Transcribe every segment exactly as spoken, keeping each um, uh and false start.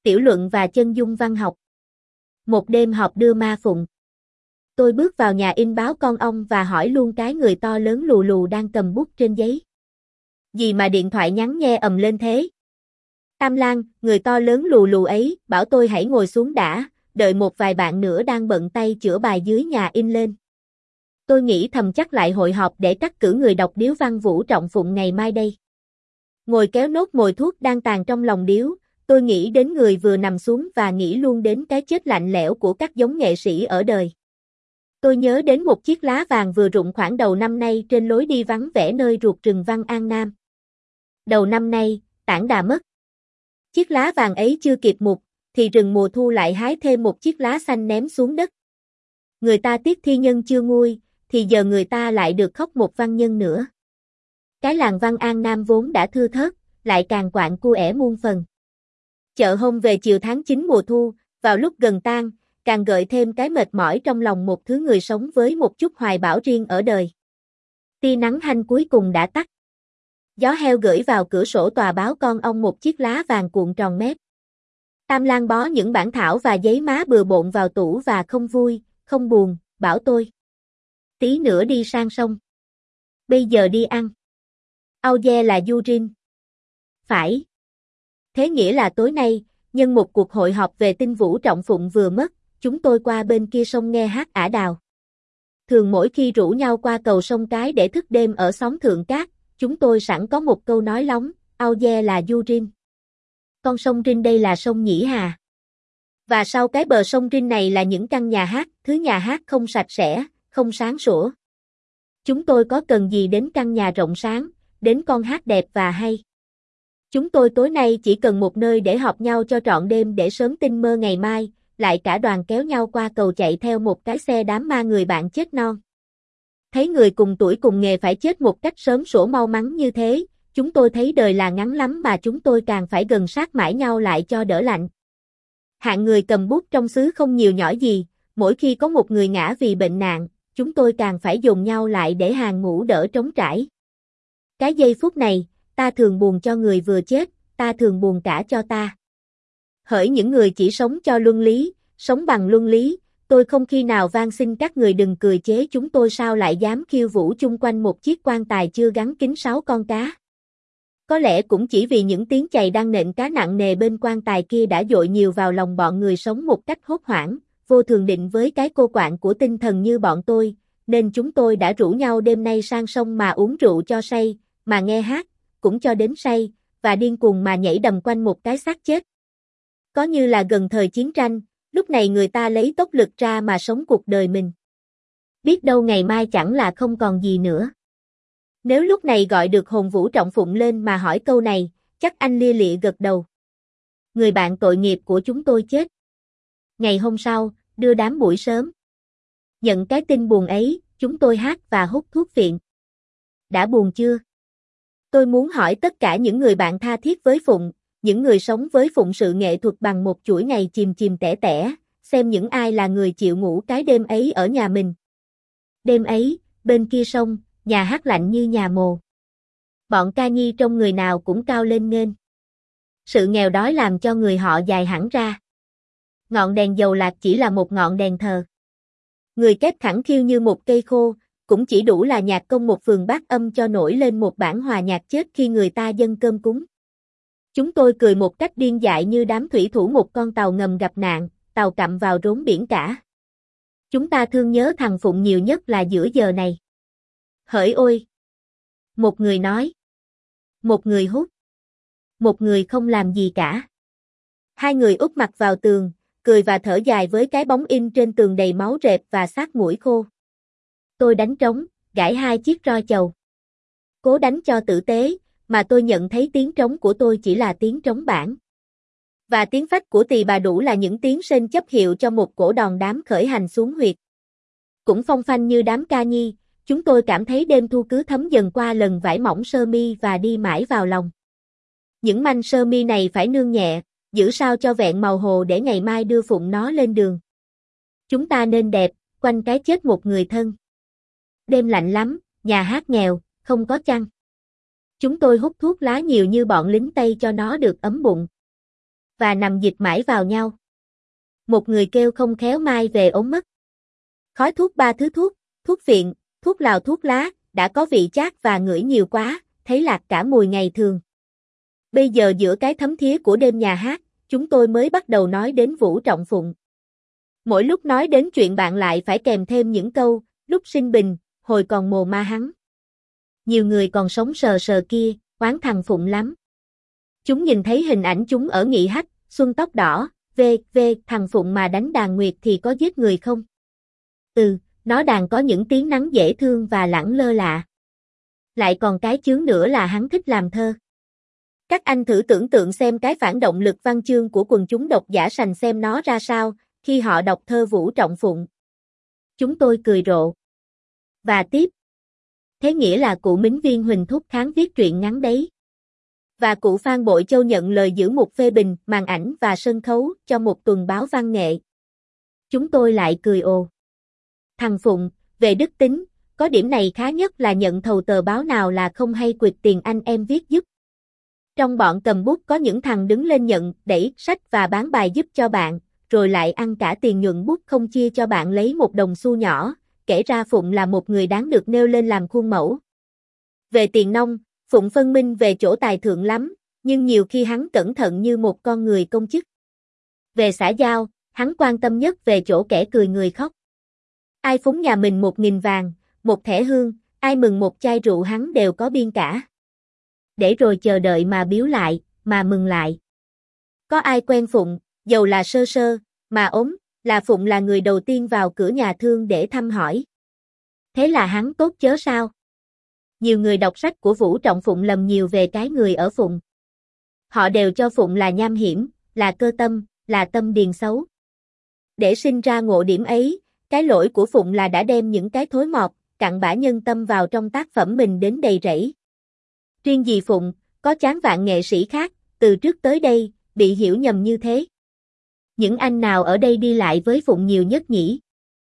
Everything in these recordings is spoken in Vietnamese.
Tiểu luận và chân dung văn học. Một đêm họp đưa ma phụng. Tôi bước vào nhà in báo con ong và hỏi luôn cái người to lớn lù lù đang cầm bút trên giấy. Gì mà điện thoại nhắn nghe ầm lên thế? Tam Lan, người to lớn lù lù ấy, bảo tôi hãy ngồi xuống đã, đợi một vài bạn nữa đang bận tay chữa bài dưới nhà in lên. Tôi nghĩ thầm chắc lại hội họp để cắt cử người đọc điếu văn Vũ Trọng Phụng ngày mai đây. Ngồi kéo nốt mồi thuốc đang tàn trong lòng điếu, tôi nghĩ đến người vừa nằm xuống và nghĩ luôn đến cái chết lạnh lẽo của các giống nghệ sĩ ở đời. Tôi nhớ đến một chiếc lá vàng vừa rụng khoảng đầu năm nay trên lối đi vắng vẻ nơi ruột rừng Văn An Nam. Đầu năm nay, tản đà mất. Chiếc lá vàng ấy chưa kịp mục, thì rừng mùa thu lại hái thêm một chiếc lá xanh ném xuống đất. Người ta tiếc thi nhân chưa nguôi, thì giờ người ta lại được khóc một văn nhân nữa. Cái làng Văn An Nam vốn đã thưa thớt, lại càng quạng cu ẻ muôn phần. Chợ hôm về chiều tháng chín mùa thu, vào lúc gần tan, càng gợi thêm cái mệt mỏi trong lòng một thứ người sống với một chút hoài bão riêng ở đời. Tia nắng hanh cuối cùng đã tắt. Gió heo gửi vào cửa sổ tòa báo con ong một chiếc lá vàng cuộn tròn mép. Tam Lan bó những bản thảo và giấy má bừa bộn vào tủ và không vui, không buồn, bảo tôi. Tí nữa đi sang sông. Bây giờ đi ăn. Âu de là du rin. Phải. Thế nghĩa là tối nay, nhân một cuộc hội họp về tin Vũ Trọng Phụng vừa mất, chúng tôi qua bên kia sông nghe hát ả đào. Thường mỗi khi rủ nhau qua cầu sông Cái để thức đêm ở xóm Thượng Cát, chúng tôi sẵn có một câu nói lóng, Âu de là du rin. Con sông Rin đây là sông Nhĩ Hà. Và sau cái bờ sông Rin này là những căn nhà hát, thứ nhà hát không sạch sẽ, không sáng sủa. Chúng tôi có cần gì đến căn nhà rộng sáng, đến con hát đẹp và hay. Chúng tôi tối nay chỉ cần một nơi để họp nhau cho trọn đêm để sớm tinh mơ ngày mai, lại cả đoàn kéo nhau qua cầu chạy theo một cái xe đám ma người bạn chết non. Thấy người cùng tuổi cùng nghề phải chết một cách sớm sủa mau mắn như thế, chúng tôi thấy đời là ngắn lắm mà chúng tôi càng phải gần sát mãi nhau lại cho đỡ lạnh. Hạng người cầm bút trong xứ không nhiều nhỏ gì, mỗi khi có một người ngã vì bệnh nạn, chúng tôi càng phải dồn nhau lại để hàng ngũ đỡ trống trải. Cái giây phút này, ta thường buồn cho người vừa chết, ta thường buồn cả cho ta. Hỡi những người chỉ sống cho luân lý, sống bằng luân lý, tôi không khi nào van xin các người đừng cười chế chúng tôi sao lại dám khiêu vũ chung quanh một chiếc quan tài chưa gắn kính sáu con cá. Có lẽ cũng chỉ vì những tiếng chày đang nện cá nặng nề bên quan tài kia đã dội nhiều vào lòng bọn người sống một cách hốt hoảng, vô thường định với cái cô quạng của tinh thần như bọn tôi, nên chúng tôi đã rủ nhau đêm nay sang sông mà uống rượu cho say, mà nghe hát, cũng cho đến say, và điên cuồng mà nhảy đầm quanh một cái xác chết. Có như là gần thời chiến tranh, lúc này người ta lấy tốc lực ra mà sống cuộc đời mình. Biết đâu ngày mai chẳng là không còn gì nữa. Nếu lúc này gọi được hồn Vũ Trọng Phụng lên mà hỏi câu này, chắc anh lia lịa gật đầu. Người bạn tội nghiệp của chúng tôi chết. Ngày hôm sau, đưa đám buổi sớm. Nhận cái tin buồn ấy, chúng tôi hát và hút thuốc viện. Đã buồn chưa? Tôi muốn hỏi tất cả những người bạn tha thiết với Phụng, những người sống với Phụng sự nghệ thuật bằng một chuỗi ngày chìm chìm tẻ tẻ, xem những ai là người chịu ngủ cái đêm ấy ở nhà mình. Đêm ấy, bên kia sông, nhà hát lạnh như nhà mồ. Bọn ca nhi trong người nào cũng cao lên nghênh. Sự nghèo đói làm cho người họ dài hẳn ra. Ngọn đèn dầu lạc chỉ là một ngọn đèn thờ. Người kép khẳng khiu như một cây khô, cũng chỉ đủ là nhạc công một phường bát âm cho nổi lên một bản hòa nhạc chết khi người ta dâng cơm cúng. Chúng tôi cười một cách điên dại như đám thủy thủ một con tàu ngầm gặp nạn, tàu cặm vào rốn biển cả. Chúng ta thương nhớ thằng Phụng nhiều nhất là giữa giờ này. Hỡi ôi! Một người nói. Một người hút. Một người không làm gì cả. Hai người úp mặt vào tường, cười và thở dài với cái bóng in trên tường đầy máu rệp và xác mũi khô. Tôi đánh trống, gãi hai chiếc roi chầu. Cố đánh cho tử tế, mà tôi nhận thấy tiếng trống của tôi chỉ là tiếng trống bản. Và tiếng phách của tỳ bà đủ là những tiếng sên chấp hiệu cho một cổ đòn đám khởi hành xuống huyệt. Cũng phong phanh như đám ca nhi, chúng tôi cảm thấy đêm thu cứ thấm dần qua lần vải mỏng sơ mi và đi mãi vào lòng. Những manh sơ mi này phải nương nhẹ, giữ sao cho vẹn màu hồ để ngày mai đưa Phụng nó lên đường. Chúng ta nên đẹp, quanh cái chết một người thân. Đêm lạnh lắm, nhà hát nghèo, không có chăn. Chúng tôi hút thuốc lá nhiều như bọn lính Tây cho nó được ấm bụng. và nằm dịch mãi vào nhau. Một người kêu không khéo mai về ốm mất. Khói thuốc ba thứ thuốc, thuốc viện, thuốc lào thuốc lá, đã có vị chát và ngửi nhiều quá, thấy lạc cả mùi ngày thường. Bây giờ giữa cái thấm thía của đêm nhà hát, chúng tôi mới bắt đầu nói đến Vũ Trọng Phụng. Mỗi lúc nói đến chuyện bạn lại phải kèm thêm những câu, lúc sinh bình, hồi còn mồ ma hắn. Nhiều người còn sống sờ sờ kia, oán thằng Phụng lắm. Chúng nhìn thấy hình ảnh chúng ở Nghị Hách, Xuân Tóc Đỏ, vê vê thằng Phụng mà đánh đàn nguyệt thì có giết người không? Ừ, nó đàn có những tiếng nắng dễ thương và lẳng lơ lạ. Lại còn cái chướng nữa là hắn thích làm thơ. Các anh thử tưởng tượng xem cái phản động lực văn chương của quần chúng độc giả sành xem nó ra sao, khi họ đọc thơ Vũ Trọng Phụng. Chúng tôi cười rộ. Và tiếp. Thế nghĩa là cụ Mính Viên Huỳnh Thúc Kháng viết truyện ngắn đấy. Và cụ Phan Bội Châu nhận lời giữ một phê bình, màn ảnh và sân khấu cho một tuần báo văn nghệ. Chúng tôi lại cười ồ. Thằng Phụng, về đức tính, có điểm này khá nhất là nhận thầu tờ báo nào là không hay quỵt tiền anh em viết giúp. Trong bọn cầm bút có những thằng đứng lên nhận, đẩy sách và bán bài giúp cho bạn, rồi lại ăn cả tiền nhuận bút không chia cho bạn lấy một đồng xu nhỏ, kể ra Phụng là một người đáng được nêu lên làm khuôn mẫu. Về tiền nong, Phụng phân minh về chỗ tài thượng lắm, nhưng nhiều khi hắn cẩn thận như một con người công chức. Về xã giao, hắn quan tâm nhất về chỗ kẻ cười người khóc. Ai phúng nhà mình một nghìn vàng, một thẻ hương, ai mừng một chai rượu hắn đều có biên cả. Để rồi chờ đợi mà biếu lại, mà mừng lại. Có ai quen Phụng, dầu là sơ sơ, mà ốm, là Phụng là người đầu tiên vào cửa nhà thương để thăm hỏi. Thế là hắn tốt chớ sao? Nhiều người đọc sách của Vũ Trọng Phụng lầm nhiều về cái người ở Phụng. Họ đều cho Phụng là nham hiểm, là cơ tâm, là tâm điền xấu. Để sinh ra ngộ điểm ấy, cái lỗi của Phụng là đã đem những cái thối mọt, cặn bã nhân tâm vào trong tác phẩm mình đến đầy rẫy. Riêng gì Phụng, có chán vạn nghệ sĩ khác, từ trước tới đây, bị hiểu nhầm như thế. Những anh nào ở đây đi lại với Phụng nhiều nhất nhỉ?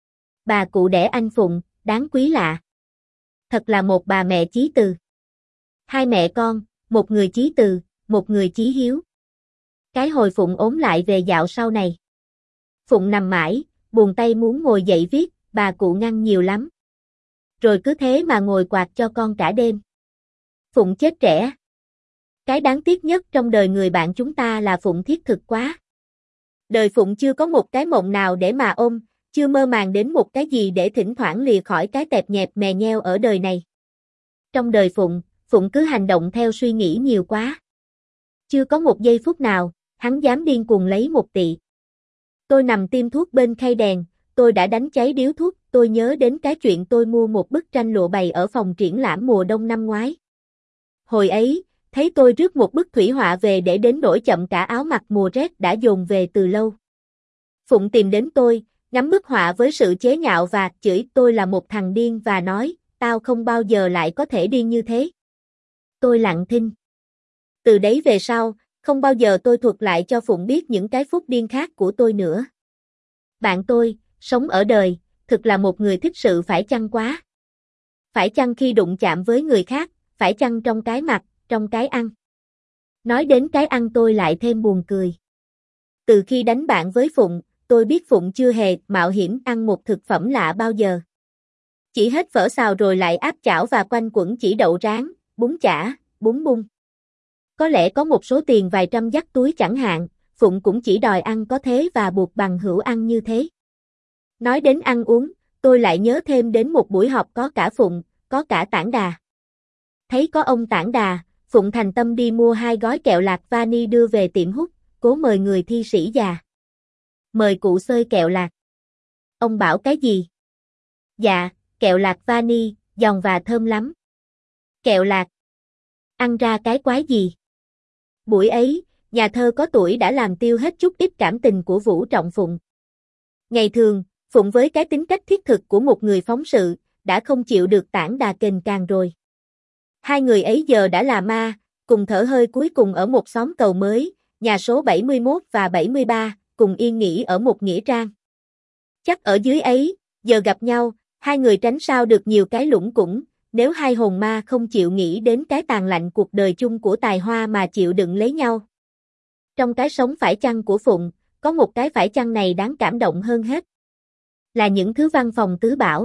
Bà cụ đẻ anh Phụng, đáng quý lạ. Thật là một bà mẹ chí từ. Hai mẹ con, một người chí từ, một người chí hiếu. Cái hồi Phụng ốm lại về dạo sau này. Phụng nằm mãi, buồn tay muốn ngồi dậy viết, bà cụ ngăn nhiều lắm. Rồi cứ thế mà ngồi quạt cho con cả đêm. Phụng chết trẻ. Cái đáng tiếc nhất trong đời người bạn chúng ta là Phụng thiết thực quá. Đời Phụng chưa có một cái mộng nào để mà ôm, chưa mơ màng đến một cái gì để thỉnh thoảng lìa khỏi cái tẹp nhẹp mè nheo ở đời này. Trong đời Phụng, Phụng cứ hành động theo suy nghĩ nhiều quá. Chưa có một giây phút nào, hắn dám điên cuồng lấy một tị. Tôi nằm tiêm thuốc bên khay đèn, tôi đã đánh cháy điếu thuốc, tôi nhớ đến cái chuyện tôi mua một bức tranh lụa bày ở phòng triển lãm mùa đông năm ngoái. Hồi ấy, thấy tôi rước một bức thủy họa về để đến nỗi chậm cả áo mặc mùa rét đã dồn về từ lâu. Phụng tìm đến tôi, ngắm bức họa với sự chế nhạo và chửi tôi là một thằng điên và nói, tao không bao giờ lại có thể điên như thế. Tôi lặng thinh. Từ đấy về sau, không bao giờ tôi thuật lại cho Phụng biết những cái phút điên khác của tôi nữa. Bạn tôi, sống ở đời, thực là một người thích sự phải chăng quá. Phải chăng khi đụng chạm với người khác, phải chăng trong cái mặt, trong cái ăn. Nói đến cái ăn tôi lại thêm buồn cười. Từ khi đánh bạn với Phụng, tôi biết Phụng chưa hề mạo hiểm ăn một thực phẩm lạ bao giờ. Chỉ hết phở xào rồi lại áp chảo và quanh quẩn chỉ đậu rán, bún chả, bún bung. Có lẽ có một số tiền vài trăm dắt túi chẳng hạn, Phụng cũng chỉ đòi ăn có thế và buộc bằng hữu ăn như thế. Nói đến ăn uống, tôi lại nhớ thêm đến một buổi họp có cả Phụng, có cả Tản Đà. Thấy có ông Tản Đà, Phụng thành tâm đi mua hai gói kẹo lạc vani đưa về tiệm hút, cố mời người thi sĩ già. Mời cụ xơi kẹo lạc. Ông bảo cái gì? Dạ, kẹo lạc vani, giòn và thơm lắm. Kẹo lạc. Ăn ra cái quái gì? Buổi ấy, nhà thơ có tuổi đã làm tiêu hết chút ít cảm tình của Vũ Trọng Phụng. Ngày thường, Phụng với cái tính cách thiết thực của một người phóng sự, đã không chịu được Tản Đà kềnh càng rồi. Hai người ấy giờ đã là ma, cùng thở hơi cuối cùng ở một xóm cầu mới, nhà số bảy mươi mốt và bảy mươi ba, cùng yên nghỉ ở một nghĩa trang. Chắc ở dưới ấy, giờ gặp nhau, hai người tránh sao được nhiều cái lủng củng, nếu hai hồn ma không chịu nghĩ đến cái tàn lạnh cuộc đời chung của tài hoa mà chịu đựng lấy nhau. Trong cái sống phải chăng của Phụng, có một cái phải chăng này đáng cảm động hơn hết. Là những thứ văn phòng tứ bảo.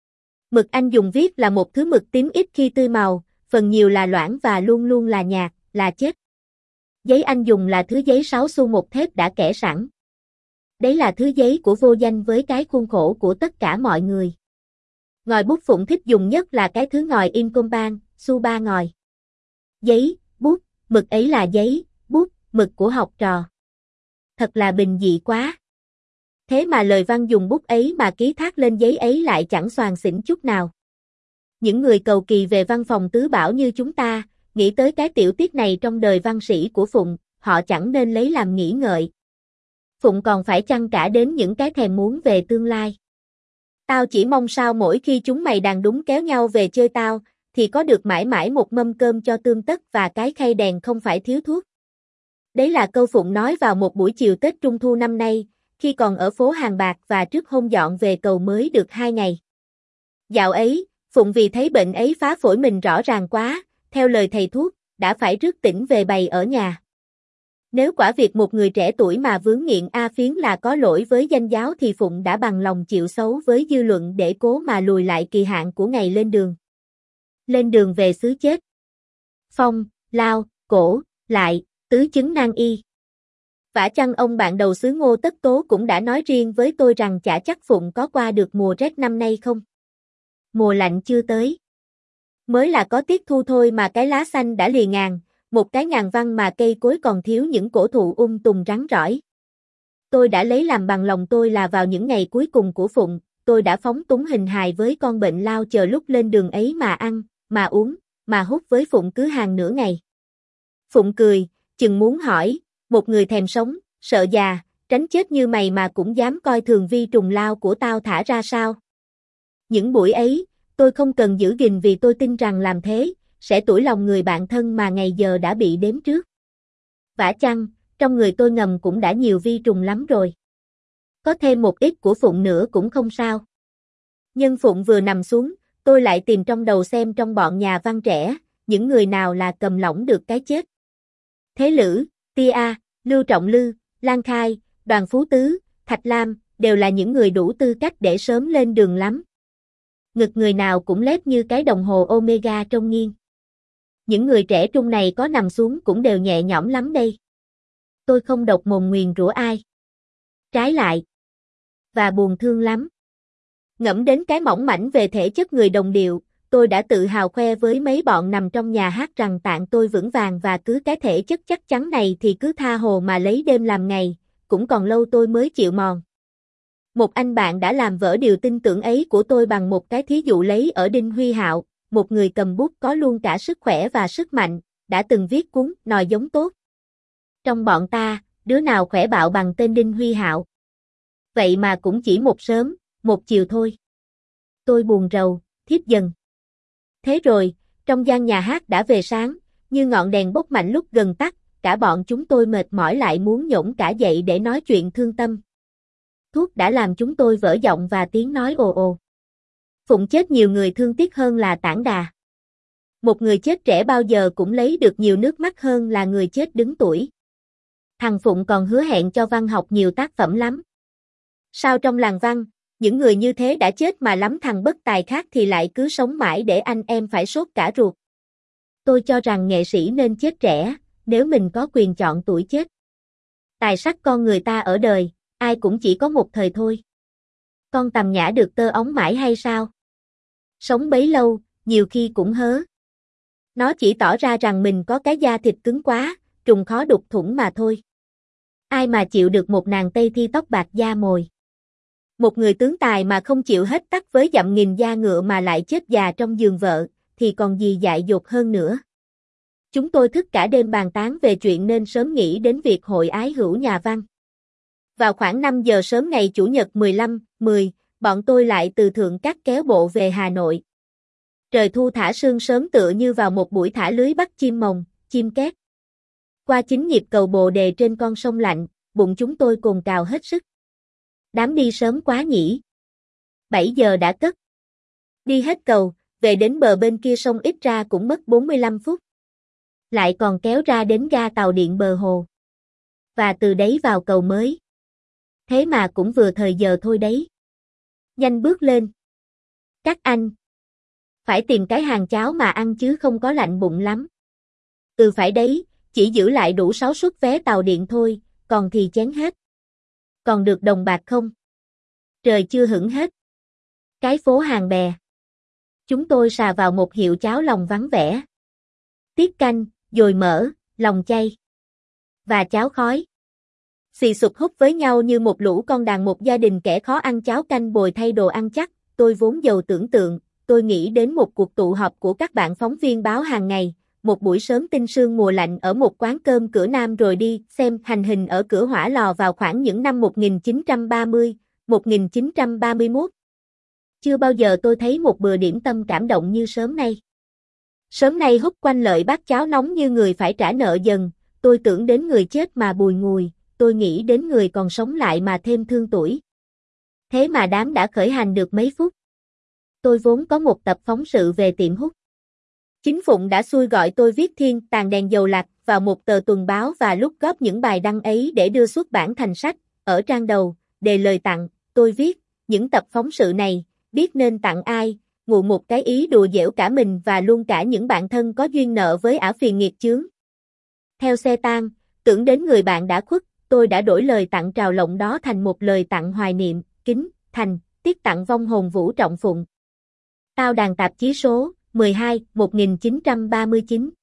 Mực anh dùng viết là một thứ mực tím ít khi tươi màu, phần nhiều là loãng và luôn luôn là nhạt, là chết. Giấy anh dùng là thứ giấy sáu xu một thép đã kẻ sẵn. Đấy là thứ giấy của vô danh với cái khuôn khổ của tất cả mọi người. Ngòi bút Phụng thích dùng nhất là cái thứ ngòi Incomban, xu ba ngòi. Giấy, bút, mực ấy là giấy, bút, mực của học trò. Thật là bình dị quá. Thế mà lời văn dùng bút ấy mà ký thác lên giấy ấy lại chẳng xoàng xỉnh chút nào. Những người cầu kỳ về văn phòng tứ bảo như chúng ta, nghĩ tới cái tiểu tiết này trong đời văn sĩ của Phụng, họ chẳng nên lấy làm nghĩ ngợi. Phụng còn phải chăng cả đến những cái thèm muốn về tương lai. Tao chỉ mong sao mỗi khi chúng mày đàn đúng kéo nhau về chơi tao, thì có được mãi mãi một mâm cơm cho tươm tất và cái khay đèn không phải thiếu thuốc. Đấy là câu Phụng nói vào một buổi chiều Tết Trung Thu năm nay, khi còn ở phố Hàng Bạc và trước hôm dọn về cầu mới được hai ngày. Dạo ấy, Phụng vì thấy bệnh ấy phá phổi mình rõ ràng quá, theo lời thầy thuốc, đã phải rước tỉnh về bày ở nhà. Nếu quả việc một người trẻ tuổi mà vướng nghiện A phiến là có lỗi với danh giáo thì Phụng đã bằng lòng chịu xấu với dư luận để cố mà lùi lại kỳ hạn của ngày lên đường. Lên đường về xứ chết. Phong, lao, cổ, lại, tứ chứng nan y. Vả chăng ông bạn đầu xứ Ngô Tất Tố cũng đã nói riêng với tôi rằng chả chắc Phụng có qua được mùa rét năm nay không. Mùa lạnh chưa tới. Mới là có tiết thu thôi mà cái lá xanh đã lìa ngàn, một cái ngàn văn mà cây cối còn thiếu những cổ thụ um tùm rắn rỏi. Tôi đã lấy làm bằng lòng tôi là vào những ngày cuối cùng của Phụng, tôi đã phóng túng hình hài với con bệnh lao chờ lúc lên đường ấy mà ăn, mà uống, mà hút với Phụng cứ hàng nửa ngày. Phụng cười, chừng muốn hỏi, một người thèm sống, sợ già, tránh chết như mày mà cũng dám coi thường vi trùng lao của tao thả ra sao? Những buổi ấy, tôi không cần giữ gìn vì tôi tin rằng làm thế, sẽ tủi lòng người bạn thân mà ngày giờ đã bị đếm trước. Vả chăng, trong người tôi ngầm cũng đã nhiều vi trùng lắm rồi. Có thêm một ít của Phụng nữa cũng không sao. Nhưng Phụng vừa nằm xuống, tôi lại tìm trong đầu xem trong bọn nhà văn trẻ, những người nào là cầm lỏng được cái chết. Thế Lữ, Tia, Lưu Trọng Lư, Lan Khai, Đoàn Phú Tứ, Thạch Lam, đều là những người đủ tư cách để sớm lên đường lắm. Ngực người nào cũng lép như cái đồng hồ Omega trông nghiêng. Những người trẻ trung này có nằm xuống cũng đều nhẹ nhõm lắm đây. Tôi không độc mồm nguyền rủa ai. Trái lại. Và buồn thương lắm. Ngẫm đến cái mỏng mảnh về thể chất người đồng điệu, tôi đã tự hào khoe với mấy bọn nằm trong nhà hát rằng tạng tôi vững vàng và cứ cái thể chất chắc chắn này thì cứ tha hồ mà lấy đêm làm ngày, cũng còn lâu tôi mới chịu mòn. Một anh bạn đã làm vỡ điều tin tưởng ấy của tôi bằng một cái thí dụ lấy ở Đinh Huy Hạo, một người cầm bút có luôn cả sức khỏe và sức mạnh, đã từng viết cuốn Nòi giống tốt. Trong bọn ta, đứa nào khỏe bạo bằng tên Đinh Huy Hạo? Vậy mà cũng chỉ một sớm, một chiều thôi. Tôi buồn rầu, thiếp dần. Thế rồi, trong gian nhà hát đã về sáng, như ngọn đèn bốc mạnh lúc gần tắt, cả bọn chúng tôi mệt mỏi lại muốn nhổn cả dậy để nói chuyện thương tâm. Thuốc đã làm chúng tôi vỡ giọng và tiếng nói ồ ồ. Phụng chết nhiều người thương tiếc hơn là tản đà. Một người chết trẻ bao giờ cũng lấy được nhiều nước mắt hơn là người chết đứng tuổi. Thằng Phụng còn hứa hẹn cho văn học nhiều tác phẩm lắm. Sao trong làng văn, những người như thế đã chết mà lắm thằng bất tài khác thì lại cứ sống mãi để anh em phải sốt cả ruột. Tôi cho rằng nghệ sĩ nên chết trẻ, nếu mình có quyền chọn tuổi chết. Tài sắc con người ta ở đời, ai cũng chỉ có một thời thôi. Con Tầm Nhã được tơ ống mãi hay sao? Sống bấy lâu, nhiều khi cũng hớ. Nó chỉ tỏ ra rằng mình có cái da thịt cứng quá, trùng khó đục thủng mà thôi. Ai mà chịu được một nàng Tây Thi tóc bạc da mồi. Một người tướng tài mà không chịu hết tắc với dặm nghìn da ngựa mà lại chết già trong giường vợ, thì còn gì dại dột hơn nữa. Chúng tôi thức cả đêm bàn tán về chuyện nên sớm nghĩ đến việc hội ái hữu nhà văn. Vào khoảng năm giờ sớm ngày Chủ nhật mười lăm, mười, bọn tôi lại từ Thượng Cát kéo bộ về Hà Nội. Trời thu thả sương sớm tựa như vào một buổi thả lưới bắt chim mồng, chim két. Qua chính nhịp cầu Bồ Đề trên con sông lạnh, bụng chúng tôi cồn cào hết sức. Đám đi sớm quá nhỉ. bảy giờ đã cất. Đi hết cầu, về đến bờ bên kia sông ít ra cũng mất bốn mươi lăm phút. Lại còn kéo ra đến ga tàu điện bờ hồ. Và từ đấy vào cầu mới. Thế mà cũng vừa thời giờ thôi đấy. Nhanh bước lên. Các anh. Phải tìm cái hàng cháo mà ăn chứ không có lạnh bụng lắm. Ừ phải đấy, chỉ giữ lại đủ sáu suất vé tàu điện thôi, còn thì chén hết. Còn được đồng bạc không? Trời chưa hửng hết. Cái phố Hàng Bè. Chúng tôi sà vào một hiệu cháo lòng vắng vẻ. Tiết canh, dồi mỡ, lòng chay. Và cháo khói. Xì sụp húp với nhau như một lũ con đàn một gia đình kẻ khó ăn cháo canh bồi thay đồ ăn chắc. Tôi vốn giàu tưởng tượng, tôi nghĩ đến một cuộc tụ họp của các bạn phóng viên báo hàng ngày, một buổi sớm tinh sương mùa lạnh ở một quán cơm cửa Nam rồi đi xem hành hình ở cửa hỏa lò vào khoảng những năm một nghìn chín trăm ba mươi, một nghìn chín trăm ba mươi mốt. Chưa bao giờ tôi thấy một bữa điểm tâm cảm động như sớm nay. Sớm nay húp quanh lợi bát cháo nóng như người phải trả nợ dần, tôi tưởng đến người chết mà bùi ngùi, tôi nghĩ đến người còn sống lại mà thêm thương tuổi. Thế mà đám đã khởi hành được mấy phút. Tôi vốn có một tập phóng sự về tiệm hút. Chính Phụng đã xui gọi tôi viết thiên tàn đèn dầu lạc vào một tờ tuần báo và lúc góp những bài đăng ấy để đưa xuất bản thành sách. Ở trang đầu, đề lời tặng, tôi viết, những tập phóng sự này, biết nên tặng ai, ngụ một cái ý đùa giễu cả mình và luôn cả những bạn thân có duyên nợ với ả phiền nghiệt chướng. Theo xe tang, tưởng đến người bạn đã khuất, tôi đã đổi lời tặng trào lộng đó thành một lời tặng hoài niệm, kính, thành, tiết tặng vong hồn Vũ Trọng Phụng. Tao đàn tạp chí số mười hai, một nghìn chín trăm ba mươi chín